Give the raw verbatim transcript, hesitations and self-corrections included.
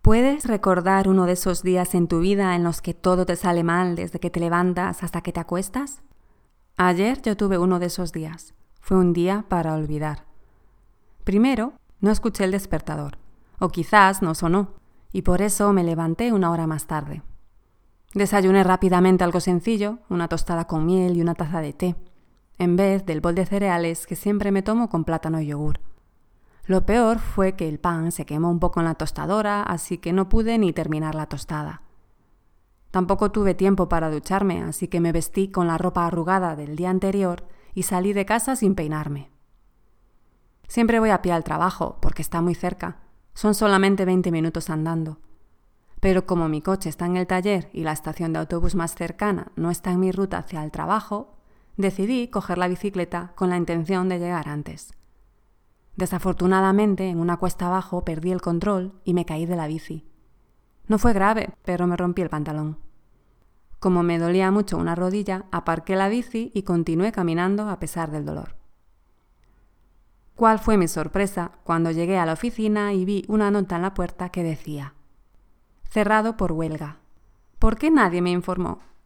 ¿Puedes recordar uno de esos días en tu vida en los que todo te sale mal desde que te levantas hasta que te acuestas? Ayer yo tuve uno de esos días. Fue un día para olvidar. Primero, no escuché el despertador, o quizás no sonó, y por eso me levanté una hora más tarde. Desayuné rápidamente algo sencillo, una tostada con miel y una taza de té, en vez del bol de cereales que siempre me tomo con plátano y yogur. Lo peor fue que el pan se quemó un poco en la tostadora, así que no pude ni terminar la tostada. Tampoco tuve tiempo para ducharme, así que me vestí con la ropa arrugada del día anterior y salí de casa sin peinarme. Siempre voy a pie al trabajo, porque está muy cerca. Son solamente veinte minutos andando. Pero como mi coche está en el taller y la estación de autobús más cercana no está en mi ruta hacia el trabajo, decidí coger la bicicleta con la intención de llegar antes. Desafortunadamente, en una cuesta abajo perdí el control y me caí de la bici. No fue grave, pero me rompí el pantalón. Como me dolía mucho una rodilla, aparqué la bici y continué caminando a pesar del dolor. ¿Cuál fue mi sorpresa cuando llegué a la oficina y vi una nota en la puerta que decía: cerrado por huelga? ¿Por qué nadie me informó?